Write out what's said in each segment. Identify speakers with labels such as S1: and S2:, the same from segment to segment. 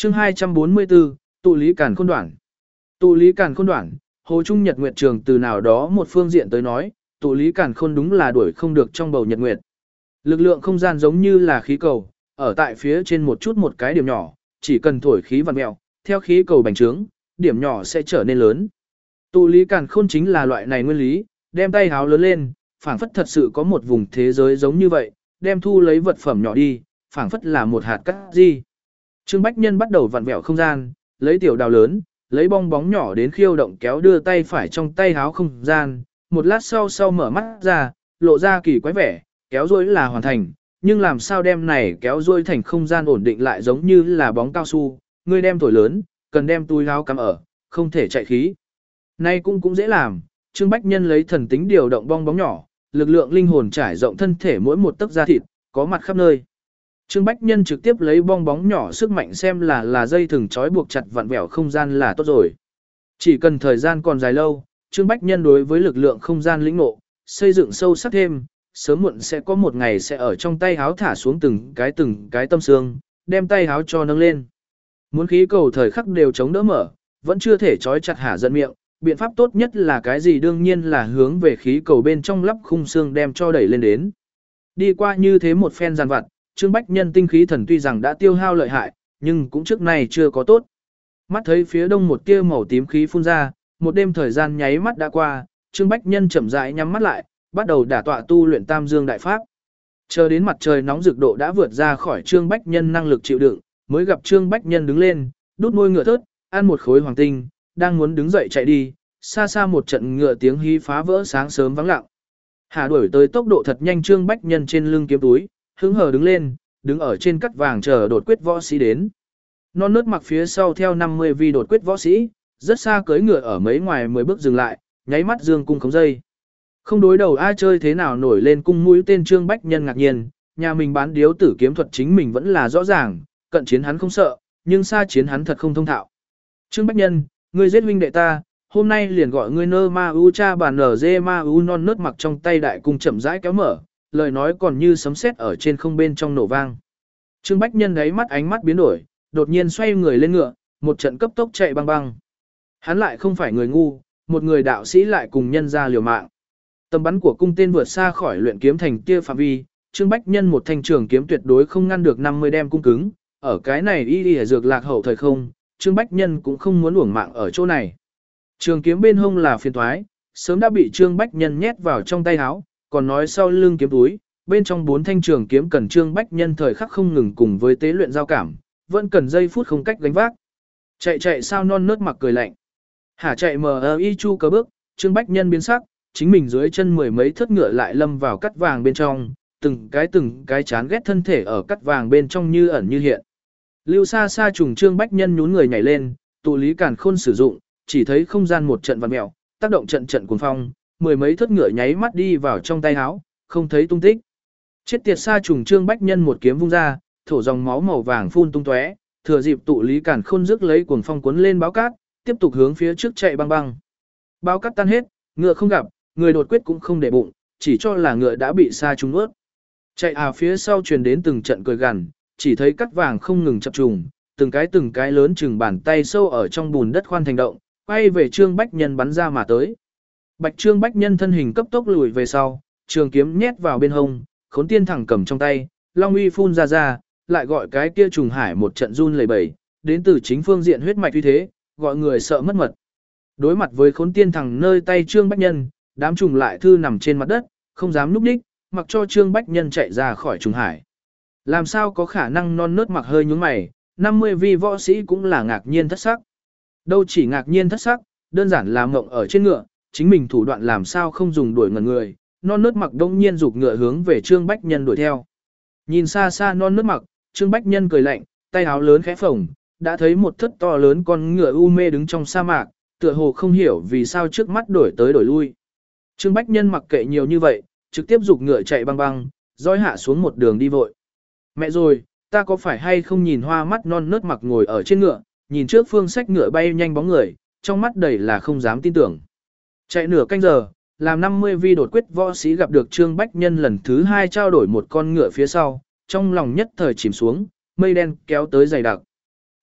S1: Chương 244, tụ lý càn khôn đoạn. Tụ lý càn khôn đoạn, Hồ Trung Nhật Nguyệt Trường từ nào đó một phương diện tới nói, tụ lý càn khôn đúng là đuổi không được trong bầu nhật nguyệt. Lực lượng không gian giống như là khí cầu, ở tại phía trên một chút một cái điểm nhỏ, chỉ cần thổi khí vặn mèo, theo khí cầu bành trướng, điểm nhỏ sẽ trở nên lớn. Tụ lý càn khôn chính là loại này nguyên lý, đem tay háo lớn lên, phảng phất thật sự có một vùng thế giới giống như vậy, đem thu lấy vật phẩm nhỏ đi, phảng phất là một hạt cát gì. Trương Bách Nhân bắt đầu vặn vẹo không gian, lấy tiểu đào lớn, lấy bong bóng nhỏ đến khiêu động kéo đưa tay phải trong tay háo không gian, một lát sau mở mắt ra, lộ ra kỳ quái vẻ, kéo dối là hoàn thành, nhưng làm sao đem này kéo dối thành không gian ổn định lại giống như là bóng cao su, ngươi đem thổi lớn, cần đem túi háo cắm ở, không thể chạy khí. Nay cũng dễ làm, Trương Bách Nhân lấy thần tính điều động bong bóng nhỏ, lực lượng linh hồn trải rộng thân thể mỗi một tấc da thịt, có mặt khắp nơi. Trương Bách Nhân trực tiếp lấy bong bóng nhỏ sức mạnh xem là dây thừng trói buộc chặt vặn vẹo không gian là tốt rồi. Chỉ cần thời gian còn dài lâu, Trương Bách Nhân đối với lực lượng không gian lĩnh ngộ, xây dựng sâu sắc thêm, sớm muộn sẽ có một ngày sẽ ở trong tay háo thả xuống từng cái tâm xương, đem tay háo cho nâng lên. Muốn khí cầu thời khắc đều chống đỡ mở, vẫn chưa thể trói chặt hả giận miệng, biện pháp tốt nhất là cái gì đương nhiên là hướng về khí cầu bên trong lắp khung xương đem cho đẩy lên đến. Đi qua như thế một phen giàn vặt, Trương Bách Nhân tinh khí thần tuy rằng đã tiêu hao lợi hại, nhưng cũng trước này chưa có tốt. Mắt thấy phía đông một tia màu tím khí phun ra, một đêm thời gian nháy mắt đã qua, Trương Bách Nhân chậm rãi nhắm mắt lại, bắt đầu đả tọa tu luyện Tam Dương Đại Pháp. Chờ đến mặt trời nóng rực độ đã vượt ra khỏi Trương Bách Nhân năng lực chịu đựng, mới gặp Trương Bách Nhân đứng lên, đút môi ngựa thớt, ăn một khối hoàng tinh, đang muốn đứng dậy chạy đi, xa xa một trận ngựa tiếng hí phá vỡ sáng sớm vắng lặng. Hà đuổi tới tốc độ thật nhanh Trương Bách Nhân trên lưng kiếm túi, hứng hờ đứng lên, đứng ở trên cắt vàng chờ đột quyết võ sĩ đến. Non nớt mặc phía sau theo 50 vi đột quyết võ sĩ, rất xa cưỡi ngựa ở mấy ngoài 10 bước dừng lại, nháy mắt dương cung khống dây. Không đối đầu ai chơi thế nào nổi lên cung mũi tên Trương Bách Nhân ngạc nhiên, nhà mình bán điếu tử kiếm thuật chính mình vẫn là rõ ràng, cận chiến hắn không sợ, nhưng xa chiến hắn thật không thông thạo. Trương Bách Nhân, ngươi giết huynh đệ ta, hôm nay liền gọi ngươi nơ ma u cha bàn nở dê ma u non nớt mặc trong tay đại cung chậm rãi kéo mở, lời nói còn như sấm sét ở trên không bên trong nổ vang. Trương Bách Nhân đáy mắt ánh mắt biến đổi, đột nhiên xoay người lên ngựa, một trận cấp tốc chạy băng băng. Hắn lại không phải người ngu, một người đạo sĩ lại cùng nhân ra liều mạng. Tầm bắn của cung tên vượt xa khỏi luyện kiếm thành kia phạm vi, Trương Bách Nhân một thanh trường kiếm tuyệt đối không ngăn được 50 đem cung cứng, ở cái này y dược lạc hậu thời không, Trương Bách Nhân cũng không muốn uổng mạng ở chỗ này. Trường kiếm bên hông là phiền toái, sớm đã bị Trương Bách Nhân nhét vào trong tay áo, còn nói sau lưng kiếm túi, bên trong 4 thanh trường kiếm cần Trương Bách Nhân thời khắc không ngừng cùng với tế luyện giao cảm, vẫn cần giây phút không cách gánh vác. Chạy sao non nớt mặc cười lạnh. Hả chạy mờ y chu cờ bước, Trương Bách Nhân biến sắc, chính mình dưới chân mười mấy thất ngựa lại lâm vào cắt vàng bên trong, từng cái chán ghét thân thể ở cắt vàng bên trong như ẩn như hiện. Lưu xa xa trùng Trương Bách Nhân nhún người nhảy lên, tụ lý càn khôn sử dụng, chỉ thấy không gian một trận vặn mèo, tác động trận cuồng phong, mười mấy thất ngựa nháy mắt đi vào trong tay áo, không thấy tung tích. Chết tiệt xa trùng Trương Bách Nhân một kiếm vung ra, thổ dòng máu màu vàng phun tung tóe, thừa dịp tụ lý càn khôn rước lấy cuồng phong cuốn lên báo cát, tiếp tục hướng phía trước chạy băng băng. Báo cát tan hết, ngựa không gặp, người đột quyết cũng không để bụng, chỉ cho là ngựa đã bị xa trùng ướt. Chạy phía sau truyền đến từng trận cười gằn, chỉ thấy cắt vàng không ngừng chập trùng, từng cái lớn chừng bàn tay sâu ở trong bùn đất khoan thành động, quay về Trương Bách Nhân bắn ra mà tới. Bạch Trương Bách Nhân thân hình cấp tốc lùi về sau, trường kiếm nhét vào bên hông, khốn tiên thẳng cầm trong tay, long uy phun ra, lại gọi cái kia trùng hải một trận run lẩy bẩy, đến từ chính phương diện huyết mạch uy thế, gọi người sợ mất mật. Đối mặt với khốn tiên thẳng nơi tay Trương Bách Nhân, đám trùng lại thư nằm trên mặt đất, không dám núp đích, mặc cho Trương Bách Nhân chạy ra khỏi trùng hải. Làm sao có khả năng non nớt mặc hơi nhúng mày, 50 vi võ sĩ cũng là ngạc nhiên thất sắc. Đâu chỉ ngạc nhiên thất sắc, đơn giản là mộng ở trên ngựa, chính mình thủ đoạn làm sao không dùng đuổi ngần người, non nớt mặc đông nhiên rục ngựa hướng về Trương Bách Nhân đuổi theo. Nhìn xa xa non nớt mặc, Trương Bách Nhân cười lạnh, tay áo lớn khẽ phồng, đã thấy một thất to lớn con ngựa u mê đứng trong sa mạc, tựa hồ không hiểu vì sao trước mắt đổi tới đổi lui. Trương Bách Nhân mặc kệ nhiều như vậy, trực tiếp rục ngựa chạy băng băng, dõi hạ xuống một đường đi vội. Mẹ rồi, ta có phải hay không nhìn hoa mắt non nớt mặc ngồi ở trên ngựa, nhìn trước phương sách ngựa bay nhanh bóng người, trong mắt đầy là không dám tin tưởng. Chạy nửa canh giờ, làm 50 vi đột quyết võ sĩ gặp được Trương Bách Nhân lần thứ 2 trao đổi một con ngựa phía sau, trong lòng nhất thời chìm xuống, mây đen kéo tới dày đặc.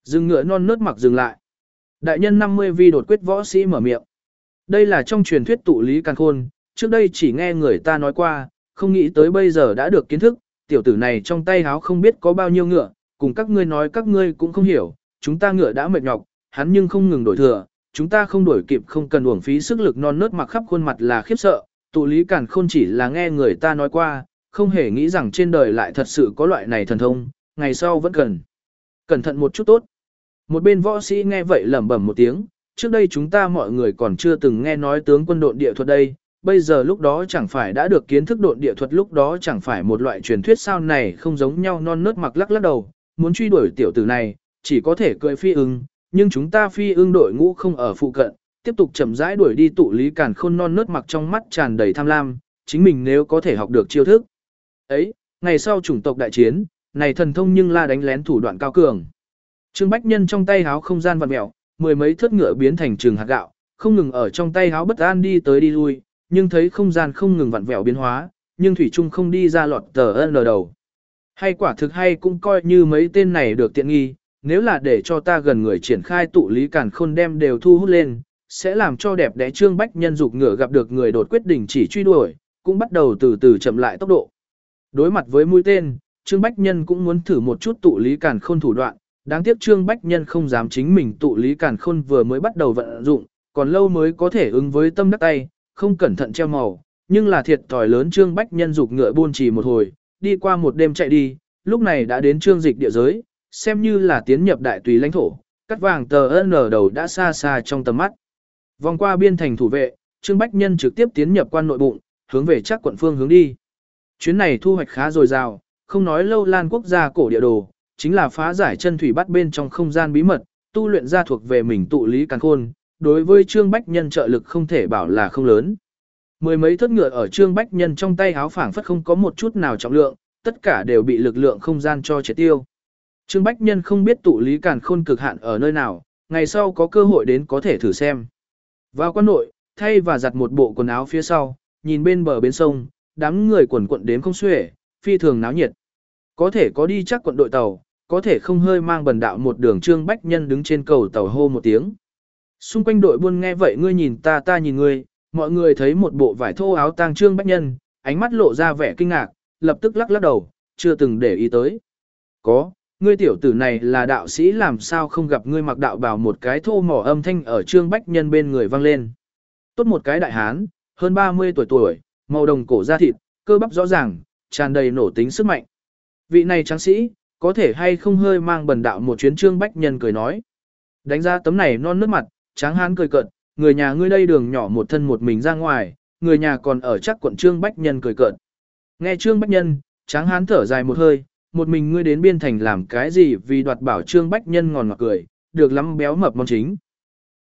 S1: Dừng ngựa non nớt mặc dừng lại. Đại nhân 50 vi đột quyết võ sĩ mở miệng. Đây là trong truyền thuyết tụ lý càn khôn, trước đây chỉ nghe người ta nói qua, không nghĩ tới bây giờ đã được kiến thức, tiểu tử này trong tay háo không biết có bao nhiêu ngựa, cùng các ngươi nói các ngươi cũng không hiểu, chúng ta ngựa đã mệt nhọc, hắn nhưng không ngừng đổi thừa, chúng ta không đổi kịp không cần uổng phí sức lực non nớt mặc khắp khuôn mặt là khiếp sợ, tụ lý càn khôn chỉ là nghe người ta nói qua, không hề nghĩ rằng trên đời lại thật sự có loại này thần thông, ngày sau vẫn cần cẩn thận một chút tốt. Một bên võ sĩ nghe vậy lẩm bẩm một tiếng, trước đây chúng ta mọi người còn chưa từng nghe nói tướng quân độn địa thuật đây, bây giờ lúc đó chẳng phải đã được kiến thức độn địa thuật, lúc đó chẳng phải một loại truyền thuyết sao này không giống nhau. Non nớt mặc lắc lắc đầu, muốn truy đuổi tiểu tử này, chỉ có thể cưỡi phi ưng, nhưng chúng ta phi ưng đội ngũ không ở phụ cận, tiếp tục chậm rãi đuổi đi. Tụ lý càn khôn non nớt mặc trong mắt tràn đầy tham lam, chính mình nếu có thể học được chiêu thức ấy, ngày sau chủng tộc đại chiến, này thần thông nhưng là đánh lén thủ đoạn cao cường. Trương Bách Nhân trong tay háo không gian vặn mèo, mười mấy thớt ngựa biến thành trường hạt gạo, không ngừng ở trong tay háo bất an đi tới đi lui, nhưng thấy không gian không ngừng vặn vẹo biến hóa, nhưng thủy trung không đi ra lọt tờ ân đầu. Hay quả thực hay cũng coi như mấy tên này được tiện nghi, nếu là để cho ta gần người triển khai tụ lý càn khôn đem đều thu hút lên, sẽ làm cho đẹp đẽ. Trương Bách Nhân dục ngựa gặp được người đột quyết đình chỉ truy đuổi, cũng bắt đầu từ từ chậm lại tốc độ. Đối mặt với mũi tên, Trương Bách Nhân cũng muốn thử một chút tụ lý càn khôn thủ đoạn, đáng tiếc Trương Bách Nhân không dám chính mình tụ lý càn khôn vừa mới bắt đầu vận dụng, còn lâu mới có thể ứng với tâm đắc tay, không cẩn thận treo màu, nhưng là thiệt thòi lớn. Trương Bách Nhân dục ngựa buôn trì một hồi, đi qua một đêm chạy đi, lúc này đã đến Trương Dịch địa giới, xem như là tiến nhập đại tùy lãnh thổ, cắt vàng tờ N đầu đã xa xa trong tầm mắt. Vòng qua biên thành thủ vệ, Trương Bách Nhân trực tiếp tiến nhập quan nội bụng, hướng về Trác quận phương hướng đi. Chuyến này thu hoạch khá dồi dào, không nói Lâu Lan quốc gia cổ địa đồ, chính là phá giải chân thủy bắt bên trong không gian bí mật, tu luyện ra thuộc về mình tụ lý càn khôn, đối với Trương Bách Nhân trợ lực không thể bảo là không lớn. Mười mấy thớt ngựa ở Trương Bách Nhân trong tay háo phảng phất không có một chút nào trọng lượng, tất cả đều bị lực lượng không gian cho triệt tiêu. Trương Bách Nhân không biết tụ lý càn khôn cực hạn ở nơi nào, ngày sau có cơ hội đến có thể thử xem. Vào quan nội, thay và giặt một bộ quần áo phía sau, nhìn bên bờ bến sông, đám người quần quận đếm không xuể, phi thường náo nhiệt. Có thể có đi chắc quận đội tàu, có thể không hơi mang bần đạo một đường. Trương Bách Nhân đứng trên cầu tàu hô một tiếng. Xung quanh đội buôn nghe vậy, ngươi nhìn ta, ta nhìn ngươi, mọi người thấy một bộ vải thô áo tang Trương Bách Nhân, ánh mắt lộ ra vẻ kinh ngạc, lập tức lắc lắc đầu, chưa từng để ý tới. Có, ngươi tiểu tử này là đạo sĩ làm sao không gặp ngươi mặc đạo bào. Một cái thô mỏ âm thanh ở Trương Bách Nhân bên người vang lên. Tốt một cái đại hán, hơn 30 tuổi, màu đồng cổ da thịt, cơ bắp rõ ràng, tràn đầy nổ tính sức mạnh. Vị này tráng sĩ, có thể hay không hơi mang bần đạo một chuyến. Trương Bách Nhân cười nói. Đánh ra tấm này non nước mặt, tráng hán cười cợt, người nhà ngươi đây đường nhỏ một thân một mình ra ngoài, người nhà còn ở chắc quận. Trương Bách Nhân cười cợt. Nghe Trương Bách Nhân, tráng hán thở dài một hơi, một mình ngươi đến biên thành làm cái gì vì đoạt bảo. Trương Bách Nhân ngòn ngọt cười, được lắm béo mập món chính,